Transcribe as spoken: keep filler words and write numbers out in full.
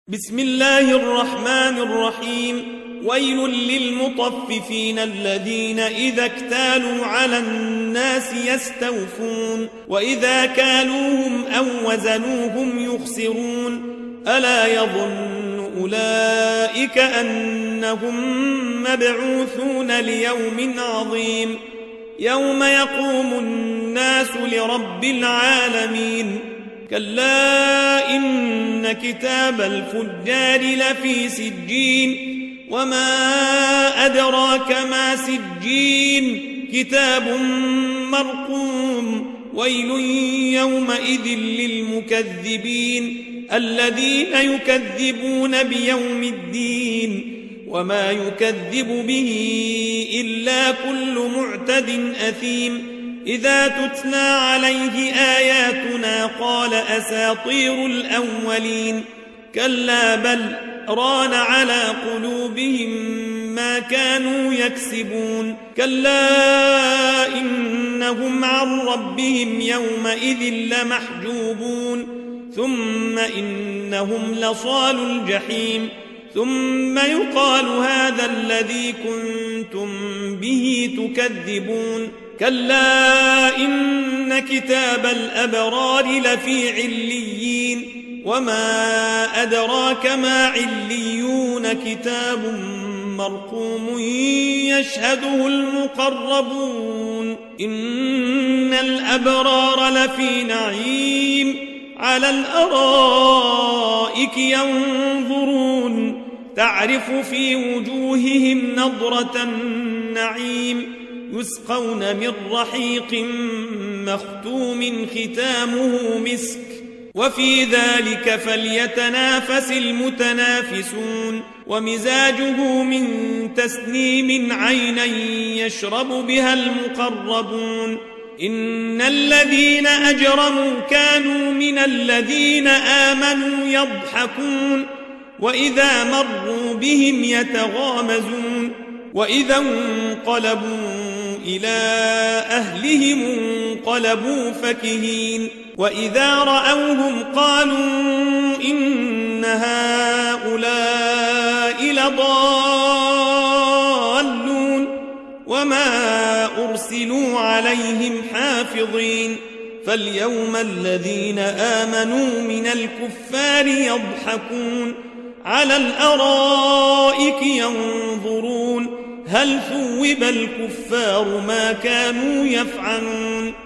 بسم الله الرحمن الرحيم. ويل للمطففين الذين إذا اكتالوا على الناس يستوفون وإذا كالوهم أو وزنوهم يخسرون ألا يظن أولئك أنهم مبعوثون ليوم عظيم يوم يقوم الناس لرب العالمين. كلا إن كتاب الفجار لفي سجين وما أدراك ما سجين كتاب مرقوم. ويل يومئذ للمكذبين الذين يكذبون بيوم الدين وما يكذب به إلا كل معتد أثيم. إذا تتلى عليه آياتنا قال أساطير الأولين. كلا بل ران على قلوبهم ما كانوا يكسبون. كلا إنهم عن ربهم يومئذ لمحجوبون ثم إنهم لصال الجحيم ثم يقال هذا الذي كنتم به تكذبون. كلا إن كتاب الأبرار لفي عليين وما أدراك ما عليون كتاب مرقوم يشهده المقربون. إن الأبرار لفي نعيم على الأرائك ينظرون تعرف في وجوههم نضرة النعيم يسقون من رحيق مختوم ختامه مسك وفي ذلك فليتنافس المتنافسون. ومزاجه من تسنيم عينا يشرب بها المقربون. إن الذين أجرموا كانوا من الذين آمنوا يضحكون وإذا مروا بهم يتغامزون وإذا انقلبوا إلى أهلهم انقلبوا فكهين وإذا رأوهم قالوا إن هؤلاء لضالون وما أرسلوا عليهم حافظين. فاليوم الذين آمنوا من الكفار يضحكون على الأرائك ينظرون هل ثوب الكفار ما كانوا يفعلون.